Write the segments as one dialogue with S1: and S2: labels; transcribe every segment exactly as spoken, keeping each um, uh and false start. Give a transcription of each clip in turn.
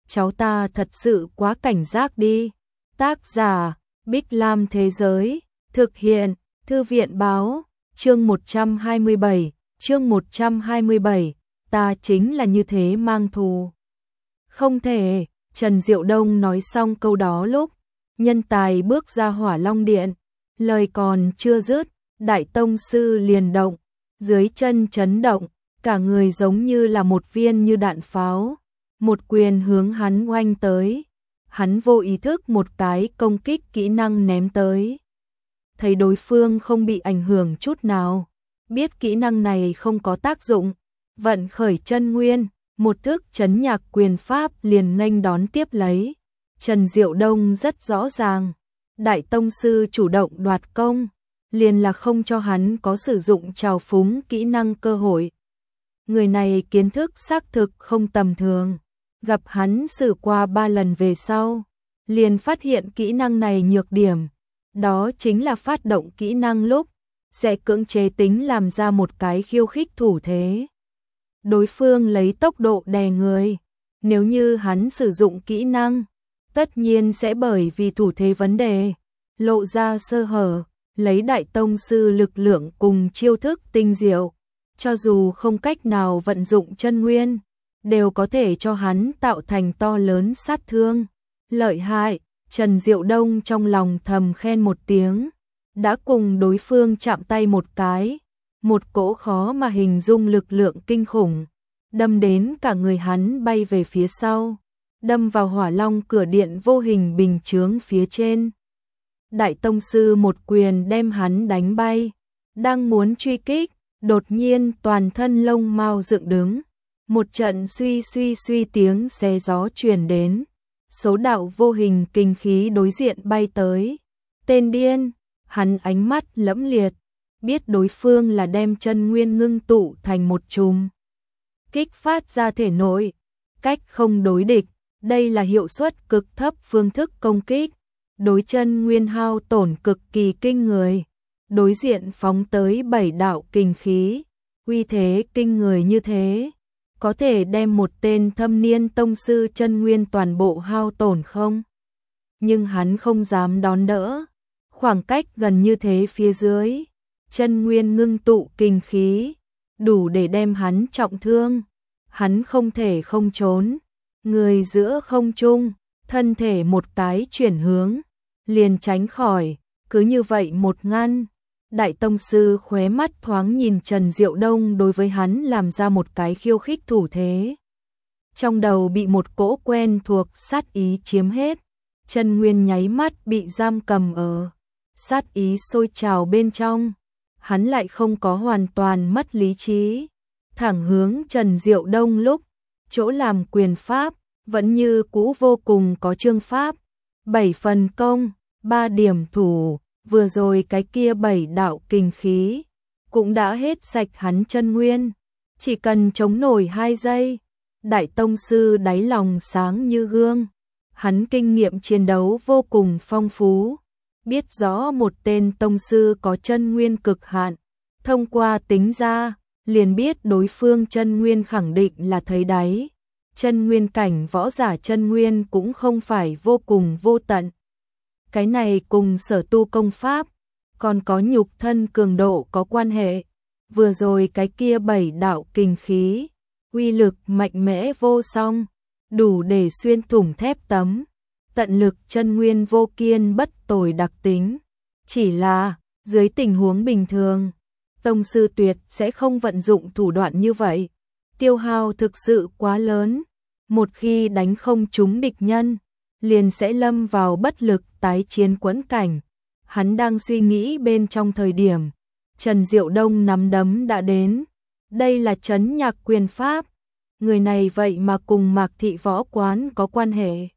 S1: cháu ta thật sự quá cảnh giác đi. Tác giả, Bích Lam Thế Giới, thực hiện, Thư viện Báo, chương một trăm hai mươi bảy, chương một trăm hai mươi bảy, ta chính là như thế mang thù. Không thể, Trần Diệu Đông nói xong câu đó lúc, nhân tài bước ra Hỏa Long Điện, lời còn chưa dứt, Đại Tông Sư liền động, dưới chân chấn động, cả người giống như là một viên như đạn pháo, một quyền hướng hắn oanh tới. Hắn vô ý thức một cái công kích kỹ năng ném tới. Thấy đối phương không bị ảnh hưởng chút nào, biết kỹ năng này không có tác dụng, vận khởi chân nguyên, một thức chấn nhạc quyền pháp liền nghênh đón tiếp lấy. Trần Diệu Đông rất rõ ràng, Đại Tông Sư chủ động đoạt công, liền là không cho hắn có sử dụng trào phúng kỹ năng cơ hội. Người này kiến thức xác thực không tầm thường, gặp hắn sử qua ba lần về sau, liền phát hiện kỹ năng này nhược điểm, đó chính là phát động kỹ năng lúc, sẽ cưỡng chế tính làm ra một cái khiêu khích thủ thế. Đối phương lấy tốc độ đè người, nếu như hắn sử dụng kỹ năng, tất nhiên sẽ bởi vì thủ thế vấn đề, lộ ra sơ hở, lấy Đại Tông Sư lực lượng cùng chiêu thức tinh diệu, cho dù không cách nào vận dụng chân nguyên, đều có thể cho hắn tạo thành to lớn sát thương. Lợi hại, Trần Diệu Đông trong lòng thầm khen một tiếng, đã cùng đối phương chạm tay một cái, một cỗ khó mà hình dung lực lượng kinh khủng, đâm đến cả người hắn bay về phía sau, đâm vào Hỏa Long cửa điện vô hình bình chướng phía trên. Đại Tông Sư một quyền đem hắn đánh bay, đang muốn truy kích, đột nhiên toàn thân lông mao dựng đứng, một trận suy suy suy tiếng xé gió truyền đến, số đạo vô hình kinh khí đối diện bay tới. Tên điên, hắn ánh mắt lẫm liệt, biết đối phương là đem chân nguyên ngưng tụ thành một chùm, kích phát ra thể nội, cách không đối địch, đây là hiệu suất cực thấp phương thức công kích, đối chân nguyên hao tổn cực kỳ kinh người. Đối diện phóng tới bảy đạo kinh khí, uy thế kinh người như thế, có thể đem một tên thâm niên tông sư chân nguyên toàn bộ hao tổn không? Nhưng hắn không dám đón đỡ, khoảng cách gần như thế phía dưới, chân nguyên ngưng tụ kinh khí, đủ để đem hắn trọng thương. Hắn không thể không trốn, người giữa không trung, thân thể một cái chuyển hướng, liền tránh khỏi, cứ như vậy một ngăn. Đại Tông Sư khóe mắt thoáng nhìn Trần Diệu Đông đối với hắn làm ra một cái khiêu khích thủ thế. Trong đầu bị một cỗ quen thuộc sát ý chiếm hết, chân nguyên nháy mắt bị giam cầm ở, sát ý sôi trào bên trong, hắn lại không có hoàn toàn mất lý trí, thẳng hướng Trần Diệu Đông lúc, chỗ làm quyền pháp, vẫn như cũ vô cùng có chương pháp, bảy phần công, ba điểm thủ. Vừa rồi cái kia bảy đạo kinh khí, cũng đã hết sạch hắn chân nguyên, chỉ cần chống nổi hai giây. Đại Tông Sư đáy lòng sáng như gương, hắn kinh nghiệm chiến đấu vô cùng phong phú, biết rõ một tên Tông Sư có chân nguyên cực hạn, thông qua tính ra, liền biết đối phương chân nguyên khẳng định là thấy đáy, chân nguyên cảnh võ giả chân nguyên cũng không phải vô cùng vô tận. Cái này cùng sở tu công pháp, còn có nhục thân cường độ có quan hệ. Vừa rồi cái kia bảy đạo kinh khí, uy lực mạnh mẽ vô song, đủ để xuyên thủng thép tấm, tận lực chân nguyên vô kiên bất tồi đặc tính. Chỉ là, dưới tình huống bình thường, Tông Sư tuyệt sẽ không vận dụng thủ đoạn như vậy. Tiêu hao thực sự quá lớn, một khi đánh không trúng địch nhân, liền sẽ lâm vào bất lực tái chiến quẫn cảnh. Hắn đang suy nghĩ bên trong thời điểm, Trần Diệu Đông nắm đấm đã đến. Đây là trấn nhạc quyền pháp, người này vậy mà cùng Mạc Thị Võ Quán có quan hệ.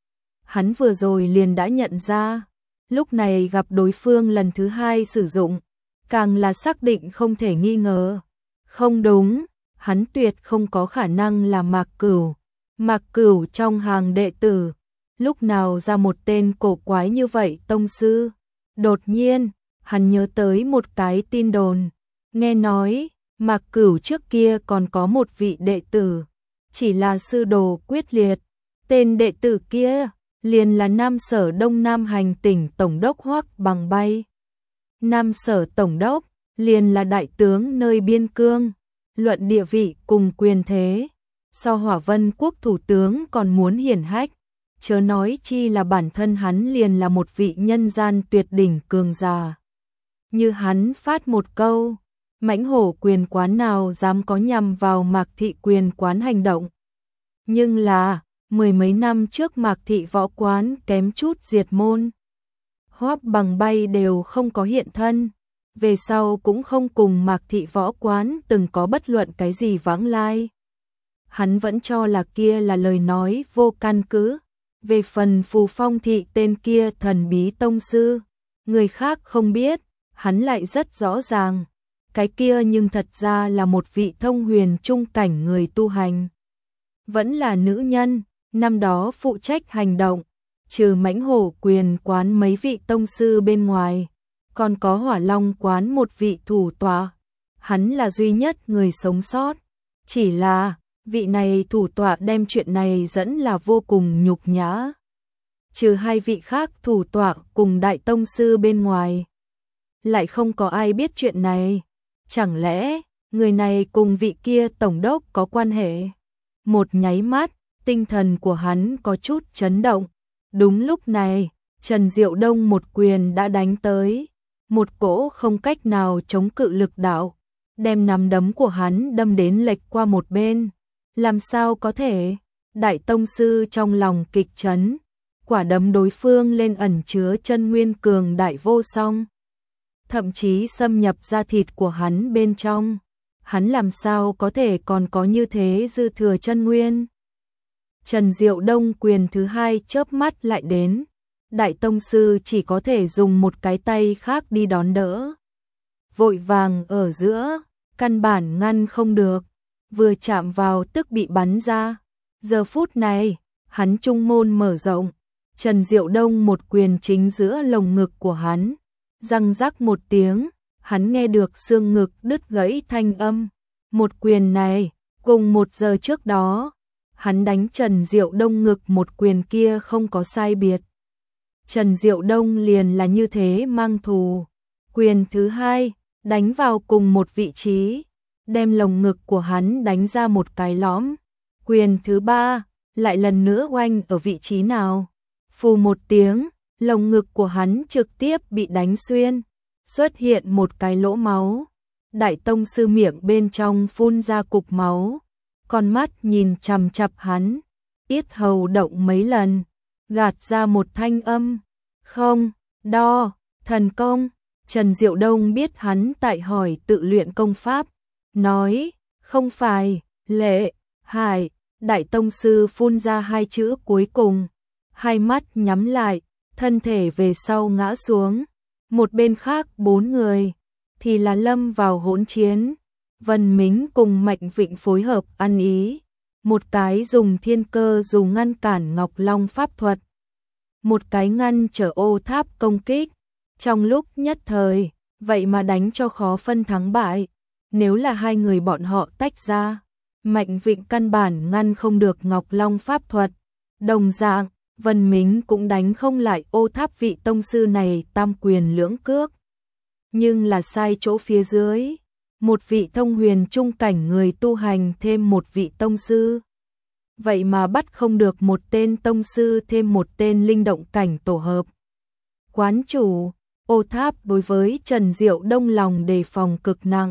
S1: Hắn vừa rồi liền đã nhận ra, lúc này gặp đối phương lần thứ hai sử dụng, càng là xác định không thể nghi ngờ. Không đúng, hắn tuyệt không có khả năng là Mạc Cửu. Mạc Cửu trong hàng đệ tử, lúc nào ra một tên cổ quái như vậy tông sư? Đột nhiên, hắn nhớ tới một cái tin đồn, nghe nói, Mạc Cửu trước kia còn có một vị đệ tử, chỉ là sư đồ quyết liệt, Tên đệ tử kia liền là Nam Sở Đông Nam Hành tỉnh Tổng đốc Hoắc Bằng Bay. Nam Sở Tổng đốc liền là đại tướng nơi biên cương, luận địa vị cùng quyền thế, so Hỏa Vân quốc thủ tướng còn muốn hiển hách, chớ nói chi là bản thân hắn liền là một vị nhân gian tuyệt đỉnh cường giả. Như hắn phát một câu, mãnh hổ quyền quán nào dám có nhằm vào Mạc Thị quyền quán hành động. Nhưng là, mười mấy năm trước Mạc Thị võ quán kém chút diệt môn. Hoắc Bằng Bay đều không có hiện thân, về sau cũng không cùng Mạc Thị võ quán từng có bất luận cái gì vãng lai. Hắn vẫn cho là kia là lời nói vô căn cứ. Về phần Phù Phong Thị tên kia thần bí tông sư, người khác không biết, hắn lại rất rõ ràng. Cái kia nhưng thật ra là một vị thông huyền trung cảnh người tu hành. Vẫn là nữ nhân, năm đó phụ trách hành động, trừ mãnh hổ quyền quán mấy vị tông sư bên ngoài, còn có Hỏa Long quán một vị thủ tọa. Hắn là duy nhất người sống sót, chỉ là vị này thủ tọa đem chuyện này dẫn là vô cùng nhục nhã. Trừ hai vị khác thủ tọa cùng đại tông sư bên ngoài, lại không có ai biết chuyện này. Chẳng lẽ người này cùng vị kia tổng đốc có quan hệ? Một nháy mắt, tinh thần của hắn có chút chấn động. Đúng lúc này, Trần Diệu Đông một quyền đã đánh tới, một cỗ không cách nào chống cự lực đạo, đem nắm đấm của hắn đâm đến lệch qua một bên. Làm sao có thể? Đại tông sư trong lòng kịch chấn, quả đấm đối phương lên ẩn chứa chân nguyên cường đại vô song, thậm chí xâm nhập da thịt của hắn bên trong. Hắn làm sao có thể còn có như thế dư thừa chân nguyên? Trần Diệu Đông quyền thứ hai chớp mắt lại đến, đại tông sư chỉ có thể dùng một cái tay khác đi đón đỡ. Vội vàng ở giữa, căn bản ngăn không được, vừa chạm vào tức bị bắn ra. Giờ phút này, hắn trung môn mở rộng, Trần Diệu Đông một quyền chính giữa lồng ngực của hắn, răng rắc một tiếng, hắn nghe được xương ngực đứt gãy thanh âm. Một quyền này, cùng một giờ trước đó, hắn đánh Trần Diệu Đông ngực một quyền kia không có sai biệt. Trần Diệu Đông liền là như thế mang thù. Quyền thứ hai, đánh vào cùng một vị trí, đem lồng ngực của hắn đánh ra một cái lõm. Quyền thứ ba, lại lần nữa oanh ở vị trí nào? Phù một tiếng, lồng ngực của hắn trực tiếp bị đánh xuyên, xuất hiện một cái lỗ máu. Đại tông sư miệng bên trong phun ra cục máu, con mắt nhìn chằm chằm hắn, yết hầu động mấy lần, gạt ra một thanh âm. Không, đo, thần công. Trần Diệu Đông biết hắn tại hỏi tự luyện công pháp, nói, không phải, lệ, hải. Đại tông sư phun ra hai chữ cuối cùng, hai mắt nhắm lại, thân thể về sau ngã xuống. Một bên khác bốn người thì là lâm vào hỗn chiến. Vân Mính cùng Mạnh Vịnh phối hợp ăn ý, một cái dùng thiên cơ dùng ngăn cản Ngọc Long pháp thuật, một cái ngăn trở ô tháp công kích. Trong lúc nhất thời, vậy mà đánh cho khó phân thắng bại. Nếu là hai người bọn họ tách ra, Mạnh Vịnh căn bản ngăn không được Ngọc Long pháp thuật. Đồng dạng, Vân Mính cũng đánh không lại ô tháp vị tông sư này tam quyền lưỡng cước. Nhưng là sai chỗ phía dưới, một vị thông huyền trung cảnh người tu hành thêm một vị tông sư. Vậy mà bắt không được một tên tông sư thêm một tên linh động cảnh tổ hợp. Quán chủ, ô tháp đối với Trần Diệu Đông lòng đề phòng cực nặng.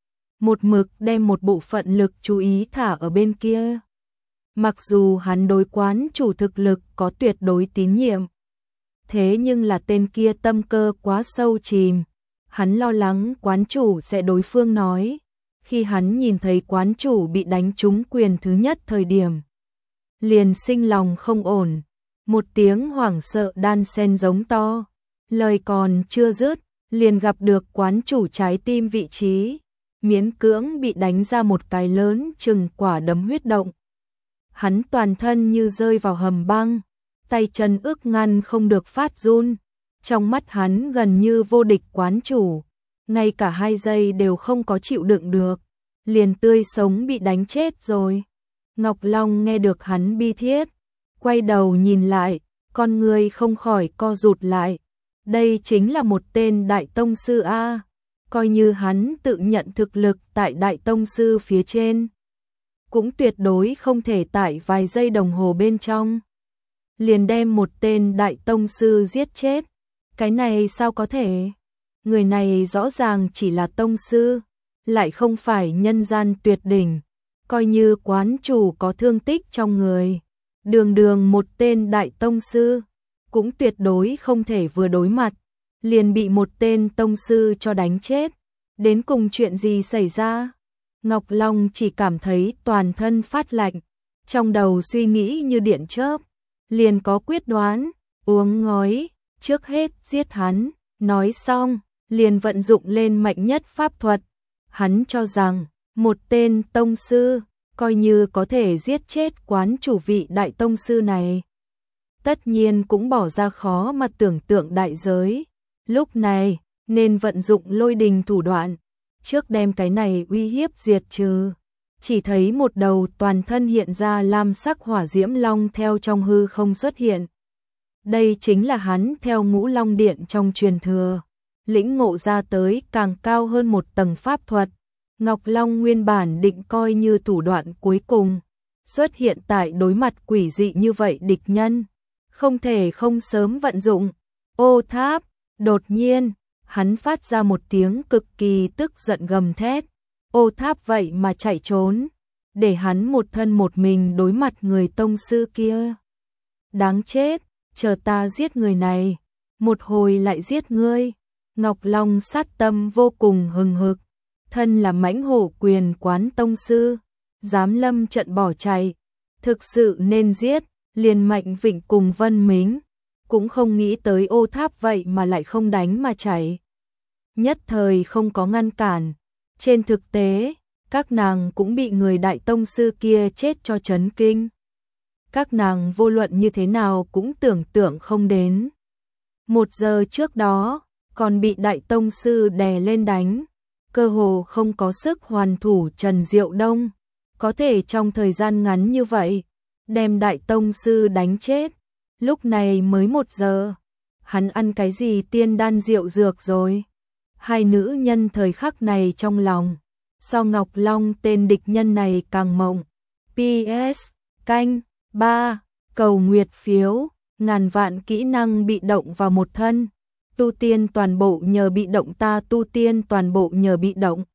S1: Một mực đem một bộ phận lực chú ý thả ở bên kia. Mặc dù hắn đối quán chủ thực lực có tuyệt đối tín nhiệm, thế nhưng là tên kia tâm cơ quá sâu chìm. Hắn lo lắng quán chủ sẽ đối phương nói. Khi hắn nhìn thấy quán chủ bị đánh trúng quyền thứ nhất thời điểm, liền sinh lòng không ổn. Một tiếng hoảng sợ đan sen giống to. Lời còn chưa dứt, liền gặp được quán chủ trái tim vị trí, miễn cưỡng bị đánh ra một cái lớn chừng quả đấm huyết động. Hắn toàn thân như rơi vào hầm băng, tay chân ức ngăn không được phát run. Trong mắt hắn gần như vô địch quán chủ, ngay cả hai giây đều không có chịu đựng được, liền tươi sống bị đánh chết rồi. Ngọc Long nghe được hắn bi thiết, quay đầu nhìn lại, con người không khỏi co rụt lại. Đây chính là một tên đại tông sư a, coi như hắn tự nhận thực lực tại đại tông sư phía trên, cũng tuyệt đối không thể tại vài giây đồng hồ bên trong liền đem một tên đại tông sư giết chết. Cái này sao có thể? Người này rõ ràng chỉ là tông sư, lại không phải nhân gian tuyệt đỉnh, coi như quán chủ có thương tích trong người, đường đường một tên đại tông sư, cũng tuyệt đối không thể vừa đối mặt, liền bị một tên tông sư cho đánh chết. Đến cùng chuyện gì xảy ra? Ngọc Long chỉ cảm thấy toàn thân phát lạnh, trong đầu suy nghĩ như điện chớp, liền có quyết đoán, uống ngói, trước hết giết hắn, nói xong, liền vận dụng lên mạnh nhất pháp thuật. Hắn cho rằng, một tên tông sư, coi như có thể giết chết quán chủ vị đại tông sư này, tất nhiên cũng bỏ ra khó mà tưởng tượng đại giới. Lúc này, nên vận dụng lôi đình thủ đoạn, trước đem cái này uy hiếp diệt trừ. Chỉ thấy một đầu toàn thân hiện ra lam sắc hỏa diễm long theo trong hư không xuất hiện. Đây chính là hắn theo Ngũ Long Điện trong truyền thừa, lĩnh ngộ ra tới càng cao hơn một tầng pháp thuật. Ngọc Long nguyên bản định coi như thủ đoạn cuối cùng, xuất hiện tại đối mặt quỷ dị như vậy địch nhân, không thể không sớm vận dụng. Ô Tháp, đột nhiên, hắn phát ra một tiếng cực kỳ tức giận gầm thét. Ô Tháp vậy mà chạy trốn, để hắn một thân một mình đối mặt người tông sư kia. Đáng chết, chờ ta giết người này, một hồi lại giết ngươi. Ngọc Long sát tâm vô cùng hừng hực, thân là mãnh hổ quyền quán tông sư, dám lâm trận bỏ chạy, thực sự nên giết. Liền Mạnh Vịnh cùng Vân Mính cũng không nghĩ tới Ô Tháp vậy mà lại không đánh mà chạy, nhất thời không có ngăn cản. Trên thực tế, các nàng cũng bị người đại tông sư kia chết cho chấn kinh. Các nàng vô luận như thế nào cũng tưởng tượng không đến, một giờ trước đó còn bị đại tông sư đè lên đánh, cơ hồ không có sức hoàn thủ Trần Diệu Đông, có thể trong thời gian ngắn như vậy đem đại tông sư đánh chết. Lúc này mới một giờ, hắn ăn cái gì tiên đan rượu dược rồi? Hai nữ nhân thời khắc này trong lòng, so Ngọc Long tên địch nhân này càng mộng. pê ét canh ba cầu nguyệt phiếu, ngàn vạn kỹ năng bị động vào một thân, tu tiên toàn bộ nhờ bị động, ta tu tiên toàn bộ nhờ bị động.